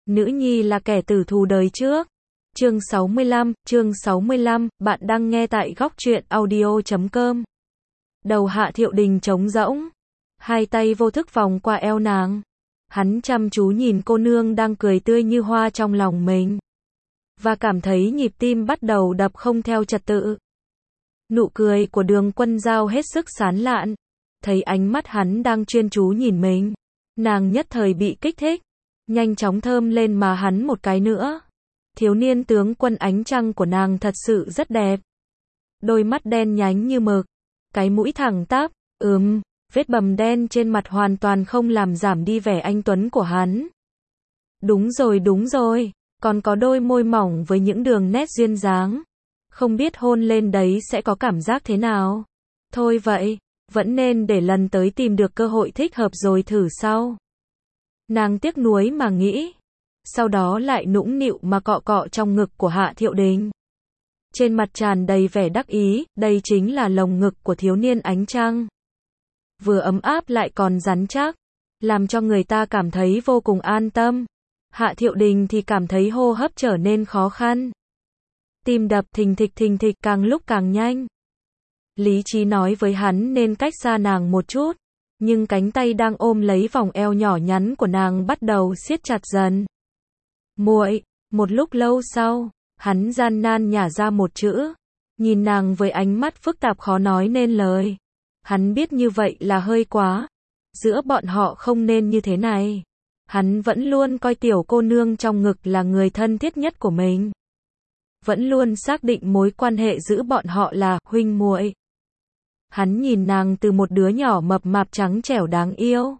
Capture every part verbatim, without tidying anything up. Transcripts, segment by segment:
Nữ nhi là kẻ tử thù đời trước. Chương sáu mươi lăm, chương sáu mươi lăm, bạn đang nghe tại góc truyện audio chấm com. Đầu Hạ Thiệu Đình trống rỗng, hai tay vô thức vòng qua eo nàng. Hắn chăm chú nhìn cô nương đang cười tươi như hoa trong lòng mình, và cảm thấy nhịp tim bắt đầu đập không theo trật tự. Nụ cười của Đường Quân Dao hết sức sán lạn, thấy ánh mắt hắn đang chuyên chú nhìn mình, nàng nhất thời bị kích thích, nhanh chóng thơm lên má hắn một cái nữa. Thiếu niên tướng quân ánh trăng của nàng thật sự rất đẹp. Đôi mắt đen nhánh như mực, cái mũi thẳng tắp, ừm, vết bầm đen trên mặt hoàn toàn không làm giảm đi vẻ anh tuấn của hắn. Đúng rồi đúng rồi, còn có đôi môi mỏng với những đường nét duyên dáng. Không biết hôn lên đấy sẽ có cảm giác thế nào. Thôi vậy, vẫn nên để lần tới tìm được cơ hội thích hợp rồi thử sau. Nàng tiếc nuối mà nghĩ. Sau đó lại nũng nịu mà cọ cọ trong ngực của Hạ Thiệu Đình. Trên mặt tràn đầy vẻ đắc ý, đây chính là lồng ngực của thiếu niên ánh trăng. Vừa ấm áp lại còn rắn chắc, làm cho người ta cảm thấy vô cùng an tâm. Hạ Thiệu Đình thì cảm thấy hô hấp trở nên khó khăn. Tim đập thình thịch thình thịch càng lúc càng nhanh. Lý trí nói với hắn nên cách xa nàng một chút, nhưng cánh tay đang ôm lấy vòng eo nhỏ nhắn của nàng bắt đầu siết chặt dần. Muội, một lúc lâu sau, hắn gian nan nhả ra một chữ, nhìn nàng với ánh mắt phức tạp khó nói nên lời. Hắn biết như vậy là hơi quá, giữa bọn họ không nên như thế này. Hắn vẫn luôn coi tiểu cô nương trong ngực là người thân thiết nhất của mình. Vẫn luôn xác định mối quan hệ giữa bọn họ là huynh muội. Hắn nhìn nàng từ một đứa nhỏ mập mạp trắng trẻo đáng yêu,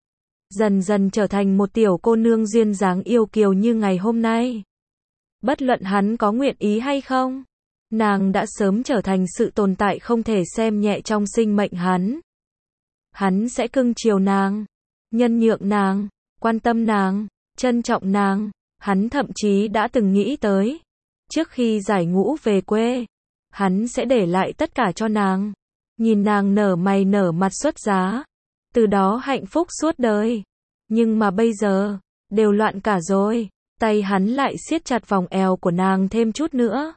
dần dần trở thành một tiểu cô nương duyên dáng yêu kiều như ngày hôm nay. Bất luận hắn có nguyện ý hay không, nàng đã sớm trở thành sự tồn tại không thể xem nhẹ trong sinh mệnh hắn. Hắn sẽ cưng chiều nàng, nhân nhượng nàng, quan tâm nàng, trân trọng nàng. Hắn thậm chí đã từng nghĩ tới, trước khi giải ngũ về quê, hắn sẽ để lại tất cả cho nàng, nhìn nàng nở mày nở mặt xuất giá, từ đó hạnh phúc suốt đời. Nhưng mà bây giờ, đều loạn cả rồi. Tay hắn lại siết chặt vòng eo của nàng thêm chút nữa.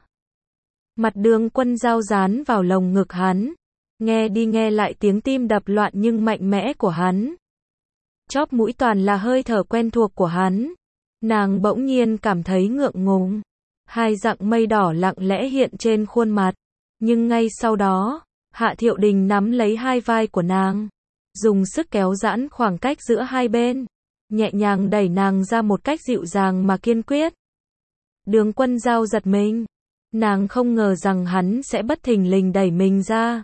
Mặt Đường Quân Dao dán vào lồng ngực hắn, nghe đi nghe lại tiếng tim đập loạn nhưng mạnh mẽ của hắn. Chóp mũi toàn là hơi thở quen thuộc của hắn. Nàng bỗng nhiên cảm thấy ngượng ngùng. Hai dặng mây đỏ lặng lẽ hiện trên khuôn mặt. Nhưng ngay sau đó, Hạ Thiệu Đình nắm lấy hai vai của nàng, dùng sức kéo giãn khoảng cách giữa hai bên, nhẹ nhàng đẩy nàng ra một cách dịu dàng mà kiên quyết. Đường Quân Dao giật mình. Nàng không ngờ rằng hắn sẽ bất thình lình đẩy mình ra.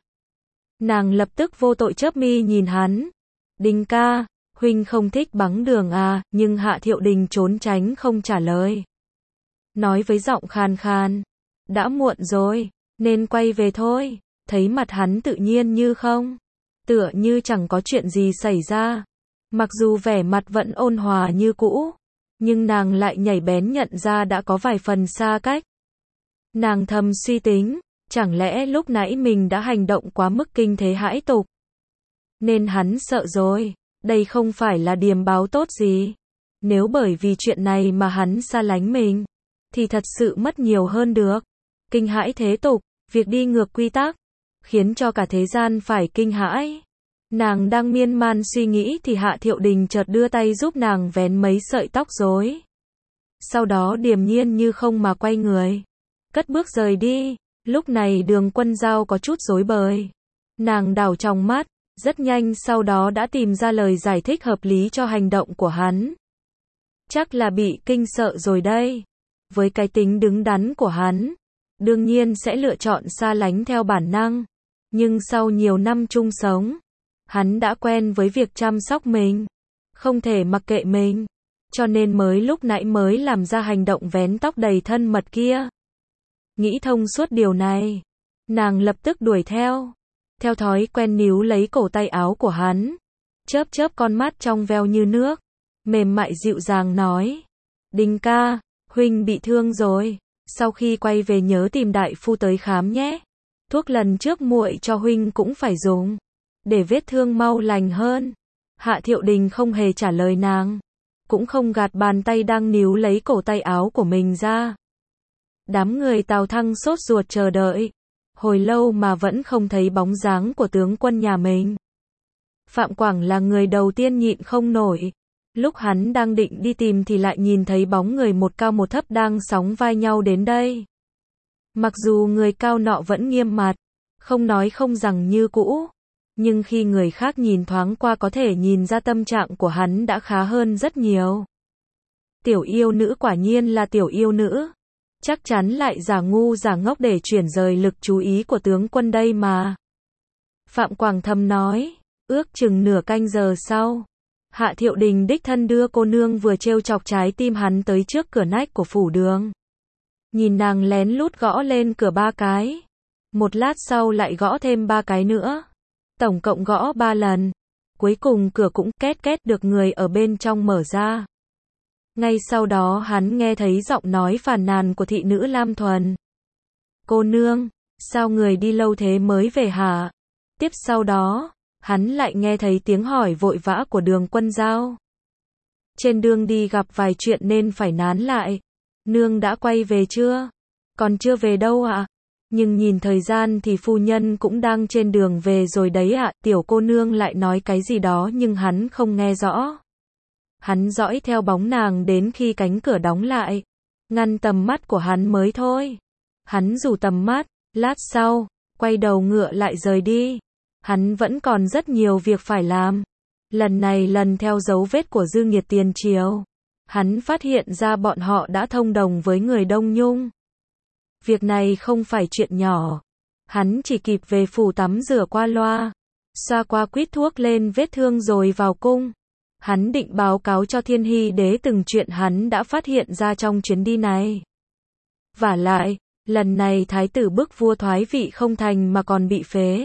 Nàng lập tức vô tội chớp mi nhìn hắn. Đình ca, huynh không thích bắn đường à, nhưng Hạ Thiệu Đình trốn tránh không trả lời. Nói với giọng khàn khàn. Đã muộn rồi, nên quay về thôi. Thấy mặt hắn tự nhiên như không, tựa như chẳng có chuyện gì xảy ra. Mặc dù vẻ mặt vẫn ôn hòa như cũ, nhưng nàng lại nhảy bén nhận ra đã có vài phần xa cách. Nàng thầm suy tính, chẳng lẽ lúc nãy mình đã hành động quá mức kinh thế hãi tục, nên hắn sợ rồi. Đây không phải là điềm báo tốt gì. Nếu bởi vì chuyện này mà hắn xa lánh mình, thì thật sự mất nhiều hơn được. Kinh hãi thế tục, việc đi ngược quy tắc, khiến cho cả thế gian phải kinh hãi. Nàng đang miên man suy nghĩ thì Hạ Thiệu Đình chợt đưa tay giúp nàng vén mấy sợi tóc rối. Sau đó điềm nhiên như không mà quay người, cất bước rời đi. Lúc này Đường Quân Dao có chút rối bời. Nàng đảo trong mắt, rất nhanh sau đó đã tìm ra lời giải thích hợp lý cho hành động của hắn. Chắc là bị kinh sợ rồi đây. Với cái tính đứng đắn của hắn, đương nhiên sẽ lựa chọn xa lánh theo bản năng. Nhưng sau nhiều năm chung sống, hắn đã quen với việc chăm sóc mình, không thể mặc kệ mình, cho nên mới lúc nãy mới làm ra hành động vén tóc đầy thân mật kia. Nghĩ thông suốt điều này, nàng lập tức đuổi theo, theo thói quen níu lấy cổ tay áo của hắn, chớp chớp con mắt trong veo như nước, mềm mại dịu dàng nói: Đình ca, huynh bị thương rồi, sau khi quay về nhớ tìm đại phu tới khám nhé. Thuốc lần trước muội cho huynh cũng phải dùng, để vết thương mau lành hơn. Hạ Thiệu Đình không hề trả lời nàng, cũng không gạt bàn tay đang níu lấy cổ tay áo của mình ra. Đám người Tào Thăng sốt ruột chờ đợi. Hồi lâu mà vẫn không thấy bóng dáng của tướng quân nhà mình. Phạm Quảng là người đầu tiên nhịn không nổi. Lúc hắn đang định đi tìm thì lại nhìn thấy bóng người một cao một thấp đang sóng vai nhau đến đây. Mặc dù người cao nọ vẫn nghiêm mặt, không nói không rằng như cũ, nhưng khi người khác nhìn thoáng qua có thể nhìn ra tâm trạng của hắn đã khá hơn rất nhiều. Tiểu yêu nữ quả nhiên là tiểu yêu nữ. Chắc chắn lại giả ngu giả ngốc để chuyển rời lực chú ý của tướng quân đây mà. Phạm Quảng thầm nói, ước chừng nửa canh giờ sau. Hạ Thiệu Đình đích thân đưa cô nương vừa trêu chọc trái tim hắn tới trước cửa nách của phủ đường. Nhìn nàng lén lút gõ lên cửa ba cái. Một lát sau lại gõ thêm ba cái nữa. Tổng cộng gõ ba lần. Cuối cùng cửa cũng két két được người ở bên trong mở ra. Ngay sau đó hắn nghe thấy giọng nói phàn nàn của thị nữ Lam Thuần. Cô nương, sao người đi lâu thế mới về hả? Tiếp sau đó, hắn lại nghe thấy tiếng hỏi vội vã của Đường Quân Giao. Trên đường đi gặp vài chuyện nên phải nán lại. Nương đã quay về chưa? Còn chưa về đâu ạ? Nhưng nhìn thời gian thì phu nhân cũng đang trên đường về rồi đấy ạ. Tiểu cô nương lại nói cái gì đó nhưng hắn không nghe rõ. Hắn dõi theo bóng nàng đến khi cánh cửa đóng lại. Ngăn tầm mắt của hắn mới thôi. Hắn rủ tầm mắt, lát sau, quay đầu ngựa lại rời đi. Hắn vẫn còn rất nhiều việc phải làm. Lần này lần theo dấu vết của Dư Nghiệt tiền triều. Hắn phát hiện ra bọn họ đã thông đồng với người Đông Nhung. Việc này không phải chuyện nhỏ. Hắn chỉ kịp về phủ tắm rửa qua loa. Xoa qua quýt thuốc lên vết thương rồi vào cung. Hắn định báo cáo cho Thiên Hy Đế từng chuyện hắn đã phát hiện ra trong chuyến đi này. Vả lại, lần này thái tử bức vua thoái vị không thành mà còn bị phế.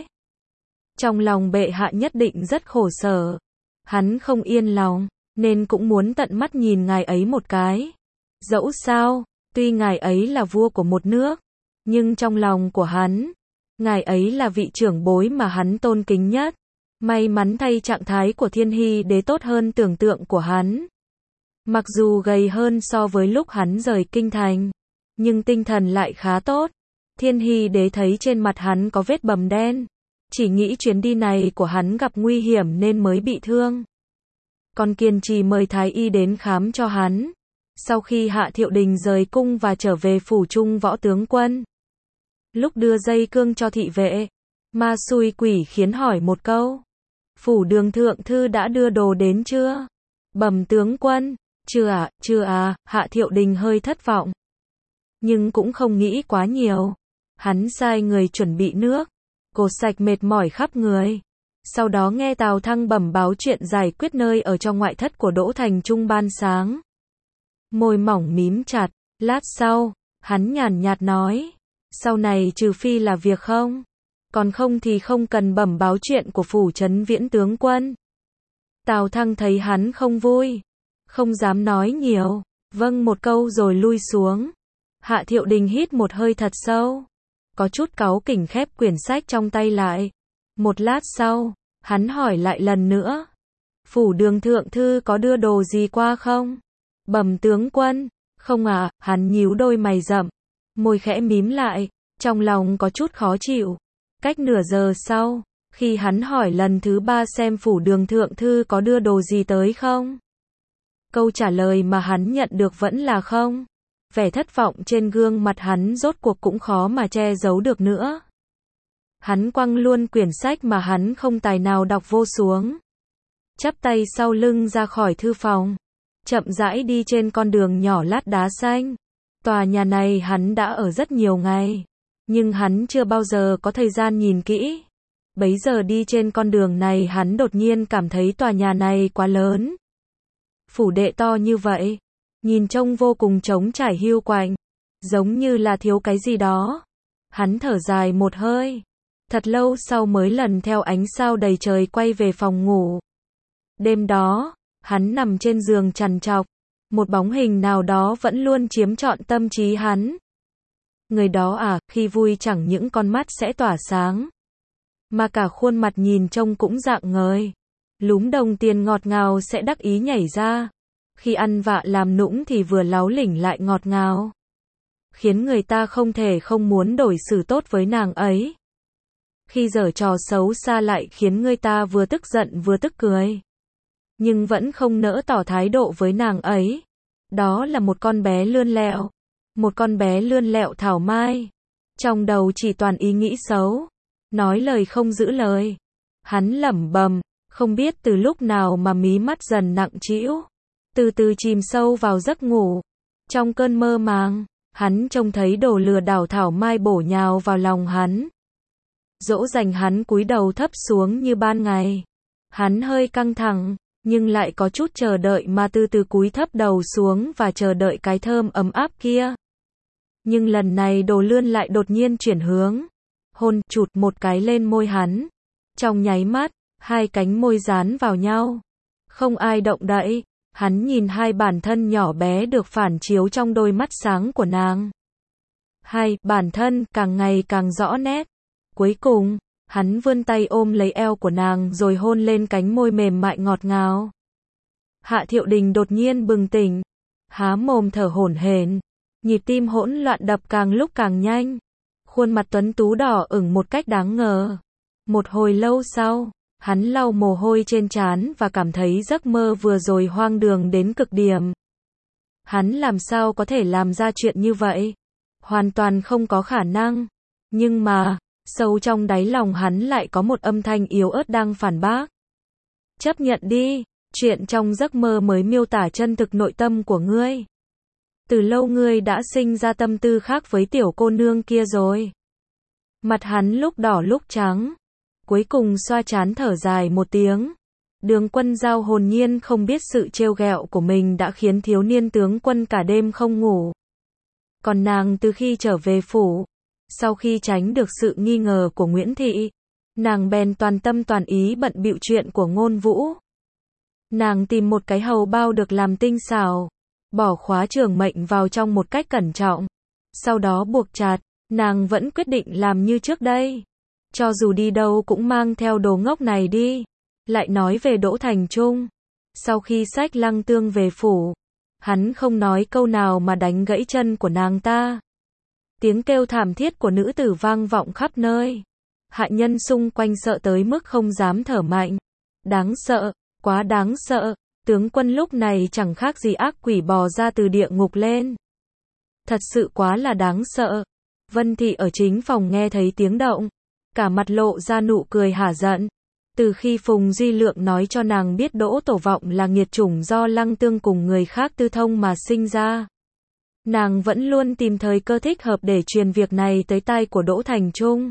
Trong lòng bệ hạ nhất định rất khổ sở. Hắn không yên lòng, nên cũng muốn tận mắt nhìn ngài ấy một cái. Dẫu sao, tuy ngài ấy là vua của một nước, nhưng trong lòng của hắn, ngài ấy là vị trưởng bối mà hắn tôn kính nhất. May mắn thay trạng thái của Thiên Hy Đế tốt hơn tưởng tượng của hắn. Mặc dù gầy hơn so với lúc hắn rời kinh thành, nhưng tinh thần lại khá tốt. Thiên Hy Đế thấy trên mặt hắn có vết bầm đen, chỉ nghĩ chuyến đi này của hắn gặp nguy hiểm nên mới bị thương. Còn kiên trì mời thái y đến khám cho hắn. Sau khi Hạ Thiệu Đình rời cung và trở về phủ Trung Võ tướng quân, lúc đưa dây cương cho thị vệ, ma xui quỷ khiến hỏi một câu. Phủ Đường thượng thư đã đưa đồ đến chưa? Bẩm tướng quân, chưa ạ, à, chưa à, Hạ Thiệu Đình hơi thất vọng. Nhưng cũng không nghĩ quá nhiều. Hắn sai người chuẩn bị nước, cột sạch mệt mỏi khắp người. Sau đó nghe Tào Thăng bẩm báo chuyện giải quyết nơi ở cho ngoại thất của Đỗ Thành Trung ban sáng. Môi mỏng mím chặt, lát sau, hắn nhàn nhạt nói. Sau này trừ phi là việc không. Còn không thì không cần bẩm báo chuyện của phủ trấn Viễn tướng quân. Tào Thăng thấy hắn không vui, không dám nói nhiều, vâng một câu rồi lui xuống. Hạ Thiệu Đình hít một hơi thật sâu, có chút cáu kỉnh khép quyển sách trong tay lại. Một lát sau, hắn hỏi lại lần nữa. Phủ Đường thượng thư có đưa đồ gì qua không? Bẩm tướng quân, không à, hắn nhíu đôi mày rậm, môi khẽ mím lại, trong lòng có chút khó chịu. Cách nửa giờ sau, khi hắn hỏi lần thứ ba xem phủ Đường thượng thư có đưa đồ gì tới không, câu trả lời mà hắn nhận được vẫn là không. Vẻ thất vọng trên gương mặt hắn rốt cuộc cũng khó mà che giấu được nữa. Hắn quăng luôn quyển sách mà hắn không tài nào đọc vô xuống, chắp tay sau lưng ra khỏi thư phòng, chậm rãi đi trên con đường nhỏ lát đá xanh. Tòa nhà này hắn đã ở rất nhiều ngày, nhưng hắn chưa bao giờ có thời gian nhìn kỹ. Bấy giờ đi trên con đường này hắn đột nhiên cảm thấy tòa nhà này quá lớn. Phủ đệ to như vậy, nhìn trông vô cùng trống trải hiu quạnh, giống như là thiếu cái gì đó. Hắn thở dài một hơi, thật lâu sau mới lần theo ánh sao đầy trời quay về phòng ngủ. Đêm đó, hắn nằm trên giường trằn trọc, một bóng hình nào đó vẫn luôn chiếm trọn tâm trí hắn. Người đó à, khi vui chẳng những con mắt sẽ tỏa sáng, mà cả khuôn mặt nhìn trông cũng rạng ngời. Lúm đồng tiền ngọt ngào sẽ đắc ý nhảy ra. Khi ăn vạ làm nũng thì vừa láu lỉnh lại ngọt ngào, khiến người ta không thể không muốn đối xử tốt với nàng ấy. Khi giở trò xấu xa lại khiến người ta vừa tức giận vừa tức cười, nhưng vẫn không nỡ tỏ thái độ với nàng ấy. Đó là một con bé lươn lẹo, một con bé lươn lẹo thảo mai, trong đầu chỉ toàn ý nghĩ xấu, nói lời không giữ lời. Hắn lẩm bẩm, không biết từ lúc nào mà mí mắt dần nặng trĩu, từ từ chìm sâu vào giấc ngủ. Trong cơn mơ màng, hắn trông thấy đồ lừa đảo thảo mai bổ nhào vào lòng hắn, dỗ dành hắn cúi đầu thấp xuống như ban ngày. Hắn hơi căng thẳng, nhưng lại có chút chờ đợi mà từ từ cúi thấp đầu xuống và chờ đợi cái thơm ấm áp kia. Nhưng lần này đồ lươn lại đột nhiên chuyển hướng, hôn chụt một cái lên môi hắn. Trong nháy mắt, hai cánh môi dán vào nhau. Không ai động đậy, hắn nhìn hai bản thân nhỏ bé được phản chiếu trong đôi mắt sáng của nàng. Hai bản thân càng ngày càng rõ nét. Cuối cùng, hắn vươn tay ôm lấy eo của nàng rồi hôn lên cánh môi mềm mại ngọt ngào. Hạ Thiệu Đình đột nhiên bừng tỉnh, há mồm thở hổn hển, nhịp tim hỗn loạn đập càng lúc càng nhanh. Khuôn mặt tuấn tú đỏ ửng một cách đáng ngờ. Một hồi lâu sau, hắn lau mồ hôi trên trán và cảm thấy giấc mơ vừa rồi hoang đường đến cực điểm. Hắn làm sao có thể làm ra chuyện như vậy? Hoàn toàn không có khả năng. Nhưng mà, sâu trong đáy lòng hắn lại có một âm thanh yếu ớt đang phản bác. Chấp nhận đi, chuyện trong giấc mơ mới miêu tả chân thực nội tâm của ngươi. Từ lâu ngươi đã sinh ra tâm tư khác với tiểu cô nương kia rồi. Mặt hắn lúc đỏ lúc trắng, cuối cùng xoa trán thở dài một tiếng. Đường Quân Giao hồn nhiên không biết sự trêu ghẹo của mình đã khiến thiếu niên tướng quân cả đêm không ngủ. Còn nàng từ khi trở về phủ, sau khi tránh được sự nghi ngờ của Nguyễn Thị, nàng bèn toàn tâm toàn ý bận bịu chuyện của Ngôn Vũ. Nàng tìm một cái hầu bao được làm tinh xảo, bỏ khóa trường mệnh vào trong một cách cẩn trọng, sau đó buộc chặt. Nàng vẫn quyết định làm như trước đây, cho dù đi đâu cũng mang theo đồ ngốc này đi. Lại nói về Đỗ Thành Trung, sau khi xách Lăng Tương về phủ, hắn không nói câu nào mà đánh gãy chân của nàng ta. Tiếng kêu thảm thiết của nữ tử vang vọng khắp nơi. Hạ nhân xung quanh sợ tới mức không dám thở mạnh. Đáng sợ, quá đáng sợ, tướng quân lúc này chẳng khác gì ác quỷ bò ra từ địa ngục lên. Thật sự quá là đáng sợ. Vân Thị ở chính phòng nghe thấy tiếng động, cả mặt lộ ra nụ cười hả giận. Từ khi Phùng Duy Lượng nói cho nàng biết Đỗ Tổ Vọng là nghiệt chủng do Lăng Tương cùng người khác tư thông mà sinh ra, nàng vẫn luôn tìm thời cơ thích hợp để truyền việc này tới tai của Đỗ Thành Trung.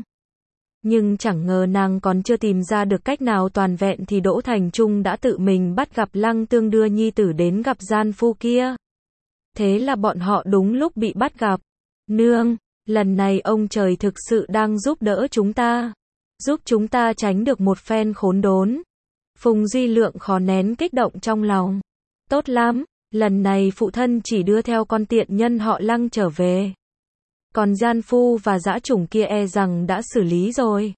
Nhưng chẳng ngờ nàng còn chưa tìm ra được cách nào toàn vẹn thì Đỗ Thành Trung đã tự mình bắt gặp Lăng Tương đưa nhi tử đến gặp gian phu kia. Thế là bọn họ đúng lúc bị bắt gặp. Nương, lần này ông trời thực sự đang giúp đỡ chúng ta, giúp chúng ta tránh được một phen khốn đốn. Phùng Duy Lượng khó nén kích động trong lòng. Tốt lắm, lần này phụ thân chỉ đưa theo con tiện nhân họ Lăng trở về. Còn gian phu và dã chủng kia e rằng đã xử lý rồi.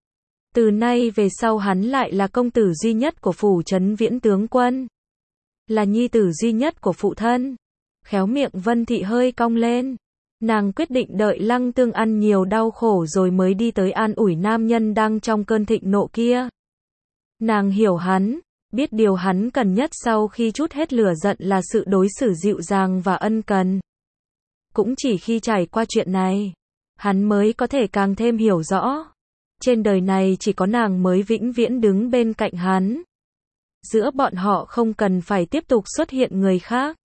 Từ nay về sau hắn lại là công tử duy nhất của phủ trấn Viễn tướng quân, là nhi tử duy nhất của phụ thân. Khéo miệng Vân Thị hơi cong lên. Nàng quyết định đợi Lăng Tương ăn nhiều đau khổ rồi mới đi tới an ủi nam nhân đang trong cơn thịnh nộ kia. Nàng hiểu hắn, biết điều hắn cần nhất sau khi trút hết lửa giận là sự đối xử dịu dàng và ân cần. Cũng chỉ khi trải qua chuyện này, hắn mới có thể càng thêm hiểu rõ. Trên đời này chỉ có nàng mới vĩnh viễn đứng bên cạnh hắn. Giữa bọn họ không cần phải tiếp tục xuất hiện người khác.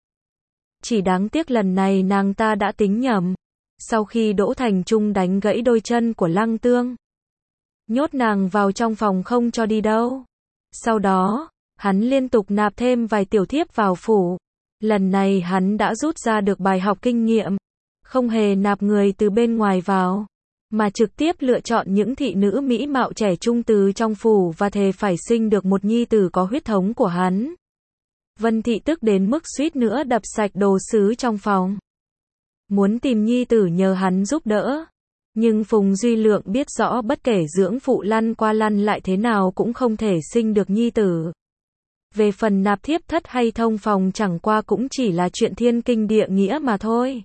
Chỉ đáng tiếc lần này nàng ta đã tính nhầm. Sau khi Đỗ Thành Trung đánh gãy đôi chân của Lăng Tương, nhốt nàng vào trong phòng không cho đi đâu. Sau đó, hắn liên tục nạp thêm vài tiểu thiếp vào phủ. Lần này hắn đã rút ra được bài học kinh nghiệm, không hề nạp người từ bên ngoài vào, mà trực tiếp lựa chọn những thị nữ mỹ mạo trẻ trung từ trong phủ và thề phải sinh được một nhi tử có huyết thống của hắn. Vân Thị tức đến mức suýt nữa đập sạch đồ sứ trong phòng. Muốn tìm nhi tử nhờ hắn giúp đỡ. Nhưng Phùng Duy Lượng biết rõ bất kể dưỡng phụ lăn qua lăn lại thế nào cũng không thể sinh được nhi tử. Về phần nạp thiếp thất hay thông phòng chẳng qua cũng chỉ là chuyện thiên kinh địa nghĩa mà thôi.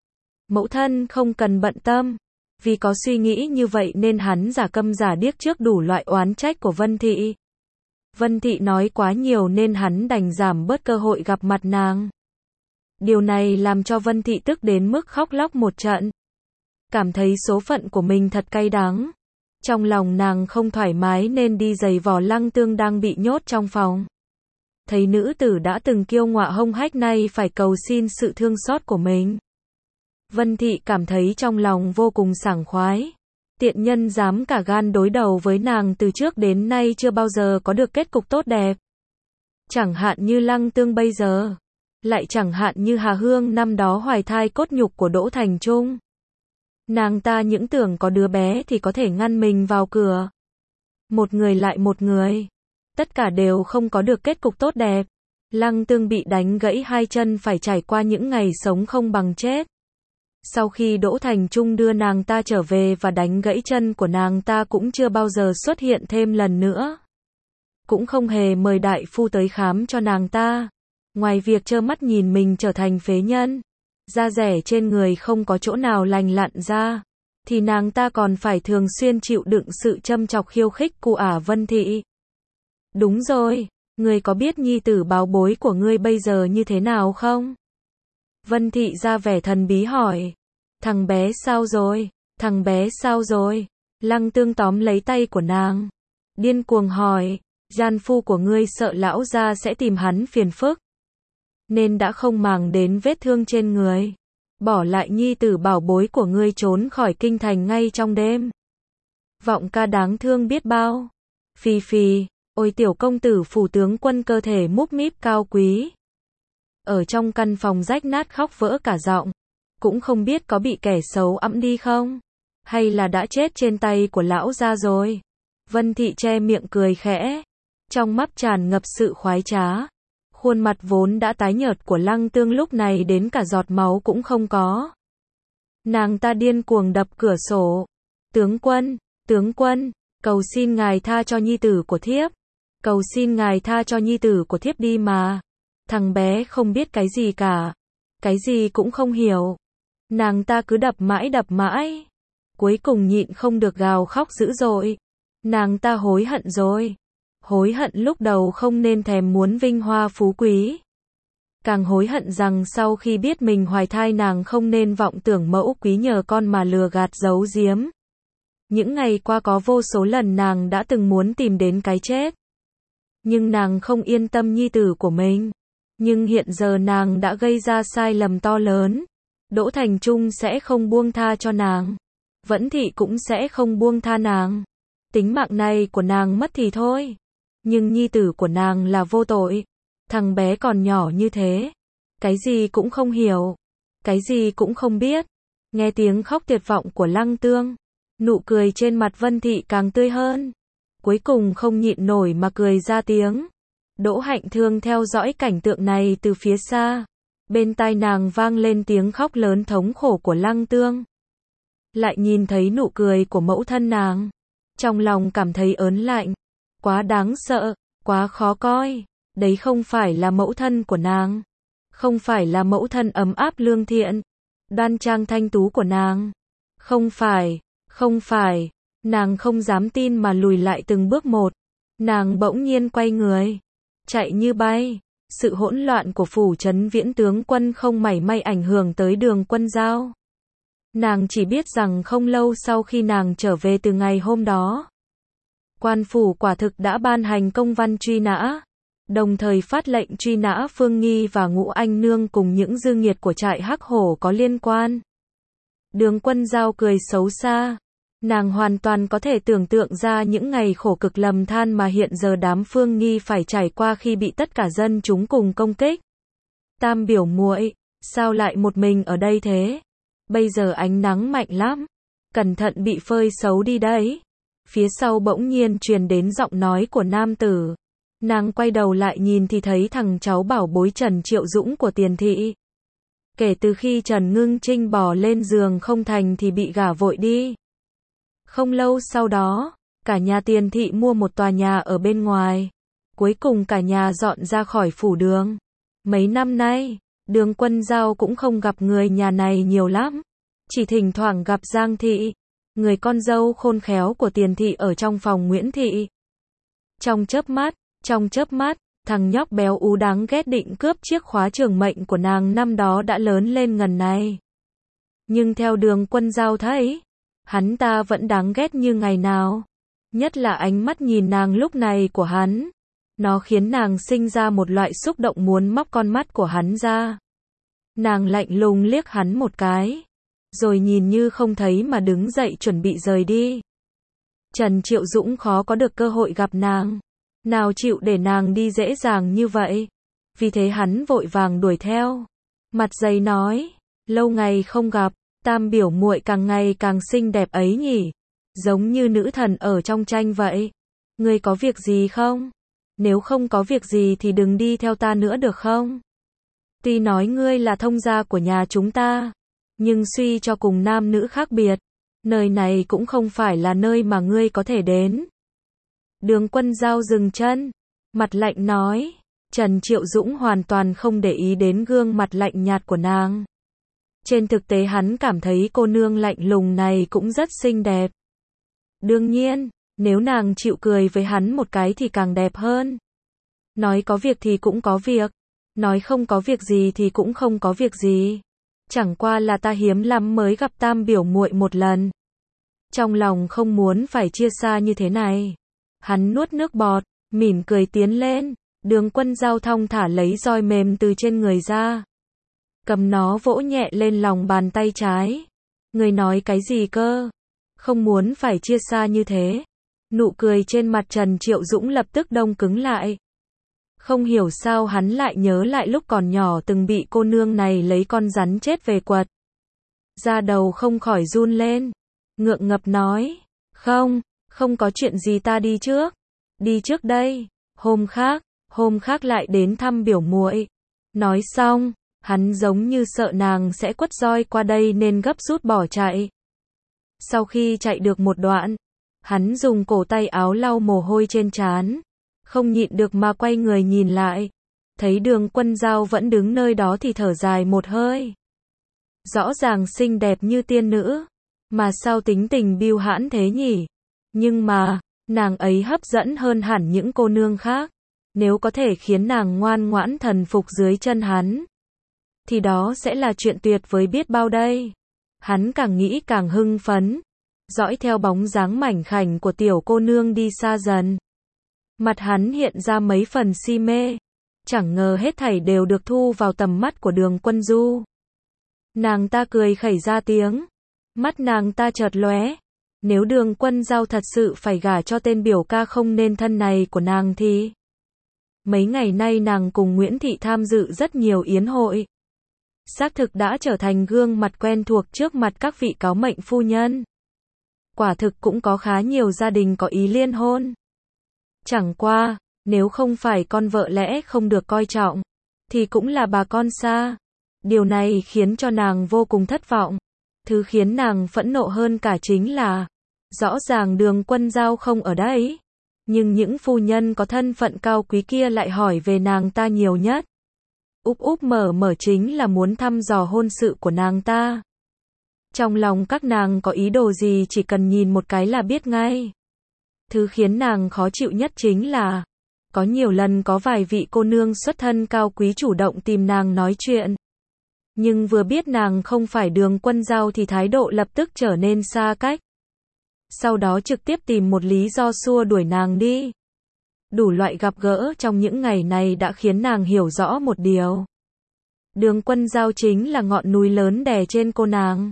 Mẫu thân không cần bận tâm. Vì có suy nghĩ như vậy nên hắn giả câm giả điếc trước đủ loại oán trách của Vân Thị. Vân Thị nói quá nhiều nên hắn đành giảm bớt cơ hội gặp mặt nàng. Điều này làm cho Vân Thị tức đến mức khóc lóc một trận. Cảm thấy số phận của mình thật cay đắng. Trong lòng nàng không thoải mái nên đi giày vò Lăng Tương đang bị nhốt trong phòng. Thấy nữ tử đã từng kiêu ngạo hông hách nay phải cầu xin sự thương xót của mình. Vân Thị cảm thấy trong lòng vô cùng sảng khoái. Tiện nhân dám cả gan đối đầu với nàng từ trước đến nay chưa bao giờ có được kết cục tốt đẹp. Chẳng hạn như Lăng Tương bây giờ. Lại chẳng hạn như Hà Hương năm đó hoài thai cốt nhục của Đỗ Thành Trung. Nàng ta những tưởng có đứa bé thì có thể ngăn mình vào cửa. Một người lại một người. Tất cả đều không có được kết cục tốt đẹp. Lăng Tương bị đánh gãy hai chân phải trải qua những ngày sống không bằng chết. Sau khi Đỗ Thành Trung đưa nàng ta trở về và đánh gãy chân của nàng ta cũng chưa bao giờ xuất hiện thêm lần nữa. Cũng không hề mời đại phu tới khám cho nàng ta. Ngoài việc trơ mắt nhìn mình trở thành phế nhân, da rẻ trên người không có chỗ nào lành lặn ra, thì nàng ta còn phải thường xuyên chịu đựng sự châm chọc khiêu khích của ả Vân Thị. Đúng rồi, ngươi có biết nhi tử báo bối của ngươi bây giờ như thế nào không? Vân Thị ra vẻ thần bí hỏi. Thằng bé sao rồi? Thằng bé sao rồi? Lăng Tương tóm lấy tay của nàng. Điên cuồng hỏi. Gian phu của ngươi sợ lão gia sẽ tìm hắn phiền phức, nên đã không màng đến vết thương trên người. Bỏ lại nhi tử bảo bối của ngươi trốn khỏi kinh thành ngay trong đêm. Vọng ca đáng thương biết bao. Phì phì, ôi tiểu công tử phủ tướng quân cơ thể múp míp cao quý. Ở trong căn phòng rách nát khóc vỡ cả giọng. Cũng không biết có bị kẻ xấu ẵm đi không? Hay là đã chết trên tay của lão gia rồi? Vân Thị che miệng cười khẽ. Trong mắt tràn ngập sự khoái trá. Khuôn mặt vốn đã tái nhợt của Lăng Tương lúc này đến cả giọt máu cũng không có. Nàng ta điên cuồng đập cửa sổ. Tướng quân, tướng quân, cầu xin ngài tha cho nhi tử của thiếp. Cầu xin ngài tha cho nhi tử của thiếp đi mà. Thằng bé không biết cái gì cả. Cái gì cũng không hiểu. Nàng ta cứ đập mãi đập mãi. Cuối cùng nhịn không được gào khóc dữ dội. Nàng ta hối hận rồi. Hối hận lúc đầu không nên thèm muốn vinh hoa phú quý. Càng hối hận rằng sau khi biết mình hoài thai nàng không nên vọng tưởng mẫu quý nhờ con mà lừa gạt giấu giếm. Những ngày qua có vô số lần nàng đã từng muốn tìm đến cái chết. Nhưng nàng không yên tâm nhi tử của mình. Nhưng hiện giờ nàng đã gây ra sai lầm to lớn. Đỗ Thành Trung sẽ không buông tha cho nàng. Vẫn Thị cũng sẽ không buông tha nàng. Tính mạng này của nàng mất thì thôi. Nhưng nhi tử của nàng là vô tội. Thằng bé còn nhỏ như thế. Cái gì cũng không hiểu. Cái gì cũng không biết. Nghe tiếng khóc tuyệt vọng của Lăng Tương. Nụ cười trên mặt Vân Thị càng tươi hơn. Cuối cùng không nhịn nổi mà cười ra tiếng. Đỗ Hạnh Thương theo dõi cảnh tượng này từ phía xa. Bên tai nàng vang lên tiếng khóc lớn thống khổ của Lăng Tương. Lại nhìn thấy nụ cười của mẫu thân nàng. Trong lòng cảm thấy ớn lạnh. Quá đáng sợ, quá khó coi. Đấy không phải là mẫu thân của nàng. Không phải là mẫu thân ấm áp lương thiện, đoan trang thanh tú của nàng. Không phải, không phải. Nàng không dám tin mà lùi lại từng bước một. Nàng bỗng nhiên quay người. Chạy như bay. Sự hỗn loạn của phủ trấn Viễn tướng quân không mảy may ảnh hưởng tới Đường Quân Giao. Nàng chỉ biết rằng không lâu sau khi nàng trở về từ ngày hôm đó, quan phủ quả thực đã ban hành công văn truy nã, đồng thời phát lệnh truy nã Phương Nghi và Ngũ Anh Nương cùng những dư nghiệt của trại Hắc Hổ có liên quan. Đường Quân Giao cười xấu xa. Nàng hoàn toàn có thể tưởng tượng ra những ngày khổ cực lầm than mà hiện giờ đám Phương Nghi phải trải qua khi bị tất cả dân chúng cùng công kích. Tam biểu muội, sao lại một mình ở đây thế? Bây giờ ánh nắng mạnh lắm. Cẩn thận bị phơi xấu đi đấy. Phía sau bỗng nhiên truyền đến giọng nói của nam tử. Nàng quay đầu lại nhìn thì thấy thằng cháu bảo bối Trần Triệu Dũng của Tiền Thị. Kể từ khi Trần Ngưng Trinh bò lên giường không thành thì bị gả vội đi. Không lâu sau đó, cả nhà Tiền Thị mua một tòa nhà ở bên ngoài. Cuối cùng cả nhà dọn ra khỏi phủ Đường. Mấy năm nay, Đường Quân Dao cũng không gặp người nhà này nhiều lắm. Chỉ thỉnh thoảng gặp Giang Thị, người con dâu khôn khéo của Tiền Thị ở trong phòng Nguyễn Thị. Trong chớp mắt, trong chớp mắt, thằng nhóc béo ú đáng ghét định cướp chiếc khóa trường mệnh của nàng năm đó đã lớn lên ngần này. Nhưng theo Đường Quân Dao thấy, hắn ta vẫn đáng ghét như ngày nào. Nhất là ánh mắt nhìn nàng lúc này của hắn. Nó khiến nàng sinh ra một loại xúc động muốn móc con mắt của hắn ra. Nàng lạnh lùng liếc hắn một cái, rồi nhìn như không thấy mà đứng dậy chuẩn bị rời đi. Trần Triệu Dũng khó có được cơ hội gặp nàng, nào chịu để nàng đi dễ dàng như vậy. Vì thế hắn vội vàng đuổi theo, mặt dày nói, lâu ngày không gặp, Tam biểu muội càng ngày càng xinh đẹp ấy nhỉ, giống như nữ thần ở trong tranh vậy. Ngươi có việc gì không? Nếu không có việc gì thì đừng đi theo ta nữa được không? Tuy nói ngươi là thông gia của nhà chúng ta, nhưng suy cho cùng nam nữ khác biệt, nơi này cũng không phải là nơi mà ngươi có thể đến. Đường Quân Dao dừng chân, mặt lạnh nói. Trần Triệu Dũng hoàn toàn không để ý đến gương mặt lạnh nhạt của nàng. Trên thực tế hắn cảm thấy cô nương lạnh lùng này cũng rất xinh đẹp. Đương nhiên, nếu nàng chịu cười với hắn một cái thì càng đẹp hơn. Nói có việc thì cũng có việc, nói không có việc gì thì cũng không có việc gì. Chẳng qua là ta hiếm lắm mới gặp Tam biểu muội một lần. Trong lòng không muốn phải chia xa như thế này. Hắn nuốt nước bọt, mỉm cười tiến lên. Đường Quân Dao thong thả lấy roi mềm từ trên người ra, cầm nó vỗ nhẹ lên lòng bàn tay trái. Người nói cái gì cơ? Không muốn phải chia xa như thế. Nụ cười trên mặt Trần Triệu Dũng lập tức đông cứng lại. Không hiểu sao hắn lại nhớ lại lúc còn nhỏ từng bị cô nương này lấy con rắn chết về quật. Da đầu không khỏi run lên. Ngượng ngập nói, không, không có chuyện gì, ta đi trước. Đi trước đây, hôm khác, hôm khác lại đến thăm biểu muội. Nói xong, hắn giống như sợ nàng sẽ quất roi qua đây nên gấp rút bỏ chạy. Sau khi chạy được một đoạn, hắn dùng cổ tay áo lau mồ hôi trên trán, không nhịn được mà quay người nhìn lại, thấy Đường Quân Dao vẫn đứng nơi đó thì thở dài một hơi. Rõ ràng xinh đẹp như tiên nữ, mà sao tính tình biêu hãn thế nhỉ? Nhưng mà, nàng ấy hấp dẫn hơn hẳn những cô nương khác. Nếu có thể khiến nàng ngoan ngoãn thần phục dưới chân hắn, thì đó sẽ là chuyện tuyệt vời biết bao đây. Hắn càng nghĩ càng hưng phấn, dõi theo bóng dáng mảnh khảnh của tiểu cô nương đi xa dần. Mặt hắn hiện ra mấy phần si mê, chẳng ngờ hết thảy đều được thu vào tầm mắt của Đường Quân Du. Nàng ta cười khẩy ra tiếng, mắt nàng ta chợt lóe. Nếu Đường Quân Dao thật sự phải gả cho tên biểu ca không nên thân này của nàng thì... Mấy ngày nay nàng cùng Nguyễn Thị tham dự rất nhiều yến hội. Xác thực đã trở thành gương mặt quen thuộc trước mặt các vị cáo mệnh phu nhân. Quả thực cũng có khá nhiều gia đình có ý liên hôn. Chẳng qua, nếu không phải con vợ lẽ không được coi trọng, thì cũng là bà con xa. Điều này khiến cho nàng vô cùng thất vọng. Thứ khiến nàng phẫn nộ hơn cả chính là, rõ ràng Đường Quân Dao không ở đây, nhưng những phu nhân có thân phận cao quý kia lại hỏi về nàng ta nhiều nhất. Úp úp mở mở chính là muốn thăm dò hôn sự của nàng ta. Trong lòng các nàng có ý đồ gì chỉ cần nhìn một cái là biết ngay. Thứ khiến nàng khó chịu nhất chính là, có nhiều lần có vài vị cô nương xuất thân cao quý chủ động tìm nàng nói chuyện. Nhưng vừa biết nàng không phải Đường Quân Dao thì thái độ lập tức trở nên xa cách. Sau đó trực tiếp tìm một lý do xua đuổi nàng đi. Đủ loại gặp gỡ trong những ngày này đã khiến nàng hiểu rõ một điều. Đường Quân Dao chính là ngọn núi lớn đè trên cô nàng.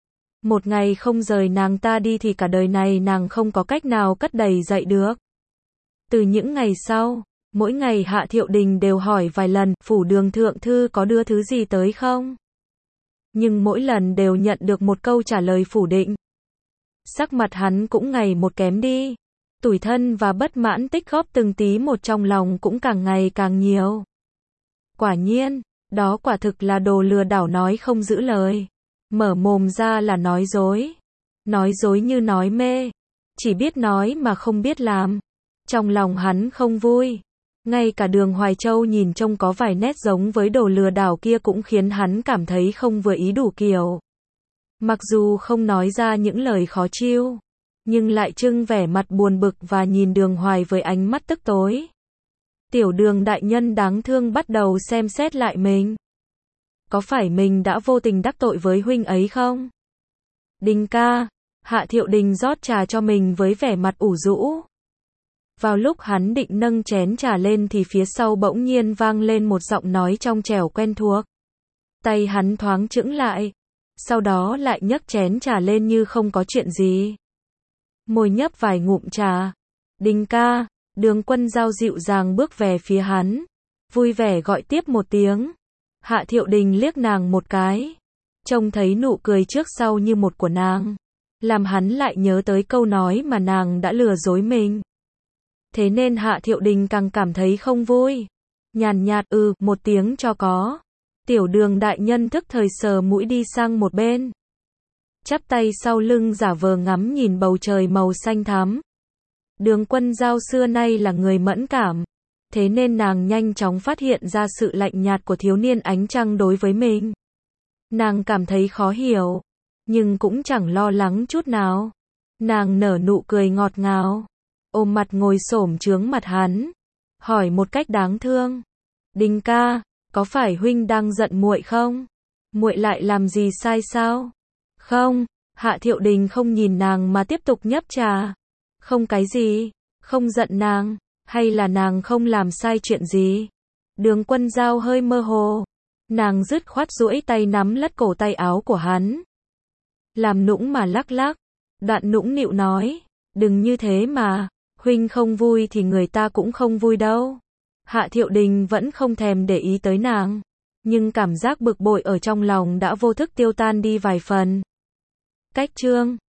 Một ngày không rời nàng ta đi thì cả đời này nàng không có cách nào cất đầy dậy được. Từ những ngày sau, mỗi ngày Hạ Thiệu Đình đều hỏi vài lần, phủ Đường thượng thư có đưa thứ gì tới không? Nhưng mỗi lần đều nhận được một câu trả lời phủ định. Sắc mặt hắn cũng ngày một kém đi. Tủi thân và bất mãn tích góp từng tí một trong lòng cũng càng ngày càng nhiều. Quả nhiên, đó quả thực là đồ lừa đảo nói không giữ lời. Mở mồm ra là nói dối. Nói dối như nói mê. Chỉ biết nói mà không biết làm. Trong lòng hắn không vui. Ngay cả Đường Hoài Châu nhìn trông có vài nét giống với đồ lừa đảo kia cũng khiến hắn cảm thấy không vừa ý đủ kiểu. Mặc dù không nói ra những lời khó chịu, nhưng lại trưng vẻ mặt buồn bực và nhìn Đường Hoài với ánh mắt tức tối. Tiểu Đường đại nhân đáng thương bắt đầu xem xét lại mình. Có phải mình đã vô tình đắc tội với huynh ấy không? Đình ca, Hạ Thiệu Đình rót trà cho mình với vẻ mặt ủ rũ. Vào lúc hắn định nâng chén trà lên thì phía sau bỗng nhiên vang lên một giọng nói trong trẻo quen thuộc. Tay hắn thoáng chững lại, sau đó lại nhấc chén trà lên như không có chuyện gì. Môi nhấp vài ngụm trà. Đình ca, Đường Quân Giao dịu dàng bước về phía hắn, vui vẻ gọi tiếp một tiếng. Hạ Thiệu Đình liếc nàng một cái, trông thấy nụ cười trước sau như một của nàng, làm hắn lại nhớ tới câu nói mà nàng đã lừa dối mình. Thế nên Hạ Thiệu Đình càng cảm thấy không vui. Nhàn nhạt ừ một tiếng cho có. Tiểu Đường đại nhân thức thời sờ mũi đi sang một bên, chắp tay sau lưng giả vờ ngắm nhìn bầu trời màu xanh thắm. Đường Quân Giao xưa nay là người mẫn cảm, thế nên nàng nhanh chóng phát hiện ra sự lạnh nhạt của thiếu niên ánh trăng đối với mình. Nàng cảm thấy khó hiểu, nhưng cũng chẳng lo lắng chút nào. Nàng nở nụ cười ngọt ngào, ôm mặt ngồi xổm chướng mặt hắn, hỏi một cách đáng thương. Đình ca, có phải huynh đang giận muội không? Muội lại làm gì sai sao? Không, Hạ Thiệu Đình không nhìn nàng mà tiếp tục nhấp trà. Không cái gì, không giận nàng, hay là nàng không làm sai chuyện gì? Đường Quân Giao hơi mơ hồ, nàng dứt khoát duỗi tay nắm lất cổ tay áo của hắn. Làm nũng mà lắc lắc, đoạn nũng nịu nói, đừng như thế mà, huynh không vui thì người ta cũng không vui đâu. Hạ Thiệu Đình vẫn không thèm để ý tới nàng, nhưng cảm giác bực bội ở trong lòng đã vô thức tiêu tan đi vài phần. Cách chương